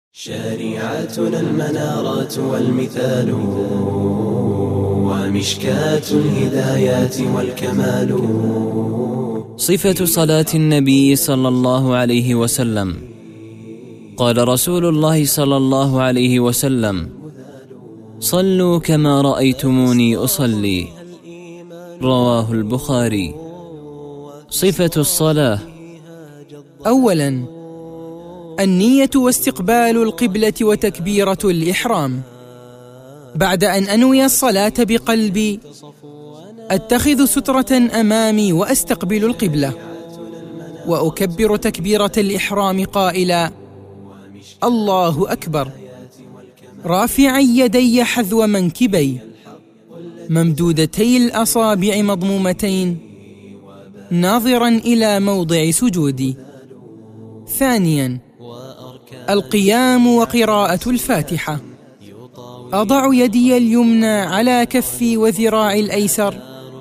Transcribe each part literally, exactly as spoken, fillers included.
شريعتنا المنارات والمثال ومشكاة الهدايات والكمال. صفة صلاة النبي صلى الله عليه وسلم. قال رسول الله صلى الله عليه وسلم: صلوا كما رأيتموني أصلي. رواه البخاري. صفة الصلاة: أولاً النية واستقبال القبلة وتكبيرة الإحرام. بعد أن أنوي الصلاة بقلبي أتخذ سترة أمامي وأستقبل القبلة وأكبر تكبيرة الإحرام قائلا: الله أكبر، رافعا يدي حذو منكبي ممدودتي الأصابع مضمومتين ناظرا إلى موضع سجودي. ثانيا القيام وقراءة الفاتحة. أضع يدي اليمنى على كفي وذراعي الأيسر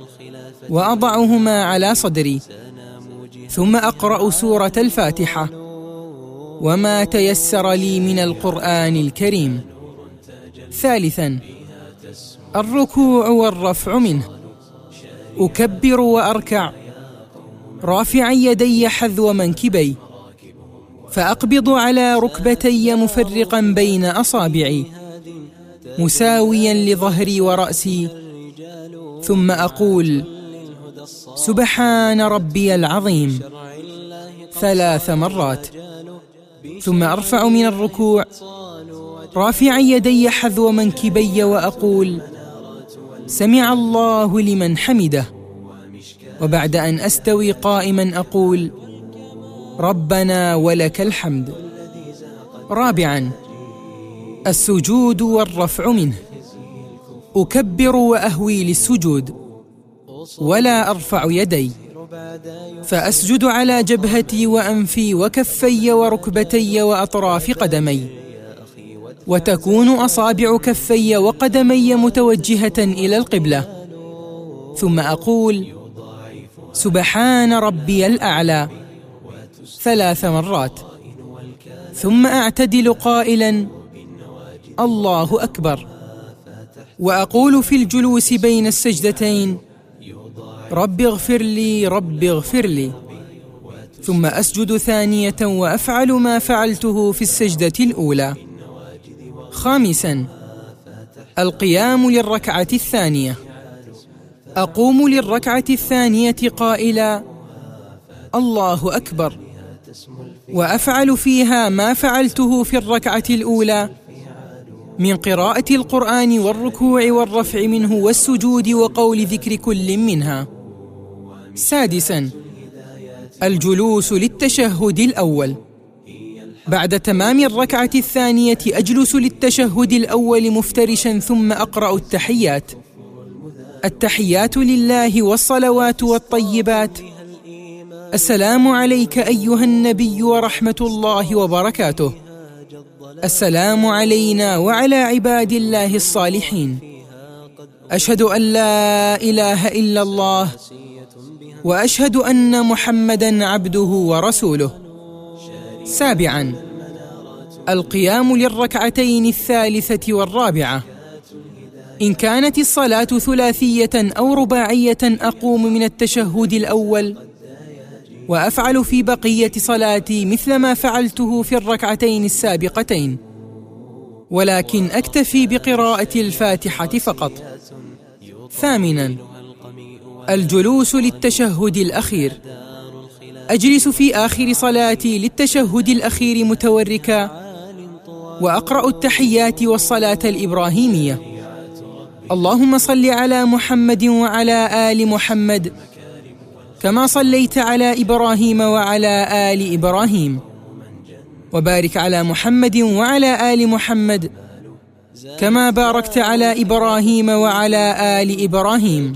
وأضعهما على صدري، ثم أقرأ سورة الفاتحة وما تيسر لي من القرآن الكريم. ثالثا الركوع والرفع منه. أكبر وأركع رافعا يدي حذو منكبي، فأقبض على ركبتي مفرقا بين أصابعي مساويا لظهري ورأسي، ثم أقول: سبحان ربي العظيم ثلاث مرات، ثم أرفع من الركوع رافعا يدي حذو منكبي وأقول: سمع الله لمن حمده. وبعد أن أستوي قائما أقول: ربنا ولك الحمد. رابعا السجود والرفع منه. أكبر وأهوي للسجود ولا أرفع يدي، فأسجد على جبهتي وأنفي وكفي وركبتي وأطراف قدمي، وتكون أصابع كفي وقدمي متوجهة إلى القبلة، ثم أقول: سبحان ربي الأعلى ثلاث مرات، ثم أعتدل قائلا: الله أكبر، وأقول في الجلوس بين السجدتين: رب اغفر لي رب اغفر لي، ثم أسجد ثانية وأفعل ما فعلته في السجدة الأولى. خامسا القيام للركعة الثانية. أقوم للركعة الثانية قائلا: الله أكبر، وأفعل فيها ما فعلته في الركعة الأولى من قراءة القرآن والركوع والرفع منه والسجود وقول ذكر كل منها. سادسا الجلوس للتشهد الأول. بعد تمام الركعة الثانية أجلس للتشهد الأول مفترشا، ثم أقرأ التحيات. التحيات لله والصلوات والطيبات: السلام عليك أيها النبي ورحمة الله وبركاته، السلام علينا وعلى عباد الله الصالحين، أشهد أن لا إله إلا الله وأشهد أن محمدا عبده ورسوله. سابعا القيام للركعتين الثالثة والرابعة. إن كانت الصلاة ثلاثية أو رباعية أقوم من التشهد الأول وأفعل في بقية صلاتي مثل ما فعلته في الركعتين السابقتين، ولكن أكتفي بقراءة الفاتحة فقط. ثامنا الجلوس للتشهد الأخير. أجلس في آخر صلاتي للتشهد الأخير متوركا، وأقرأ التحيات والصلاة الإبراهيمية: اللهم صل على محمد وعلى آل محمد كما صليت على إبراهيم وعلى آل إبراهيم، وبارك على محمد وعلى آل محمد كما باركت على إبراهيم وعلى آل إبراهيم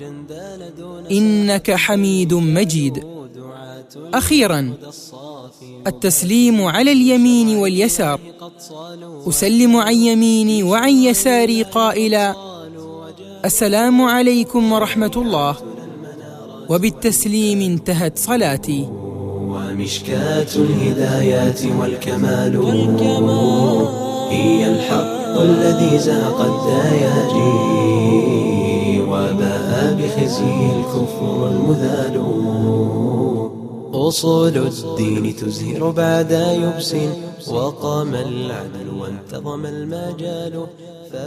إنك حميد مجيد. أخيرا التسليم على اليمين واليسار. أسلم عن يميني وعن يساري قائلا: السلام عليكم ورحمة الله، وبالتسليم انتهت صلاتي. ومشكاة الهدايات والكمال. هي الحق الذي زاق الدياجي وباء بخزي الكفر المذال. أصول الدين تزهر بعد يبس وقام العدل وانتظم المجال.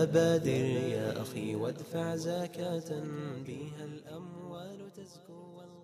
فبادر يا أخي وادفع زكاة بها الأموال تزكو.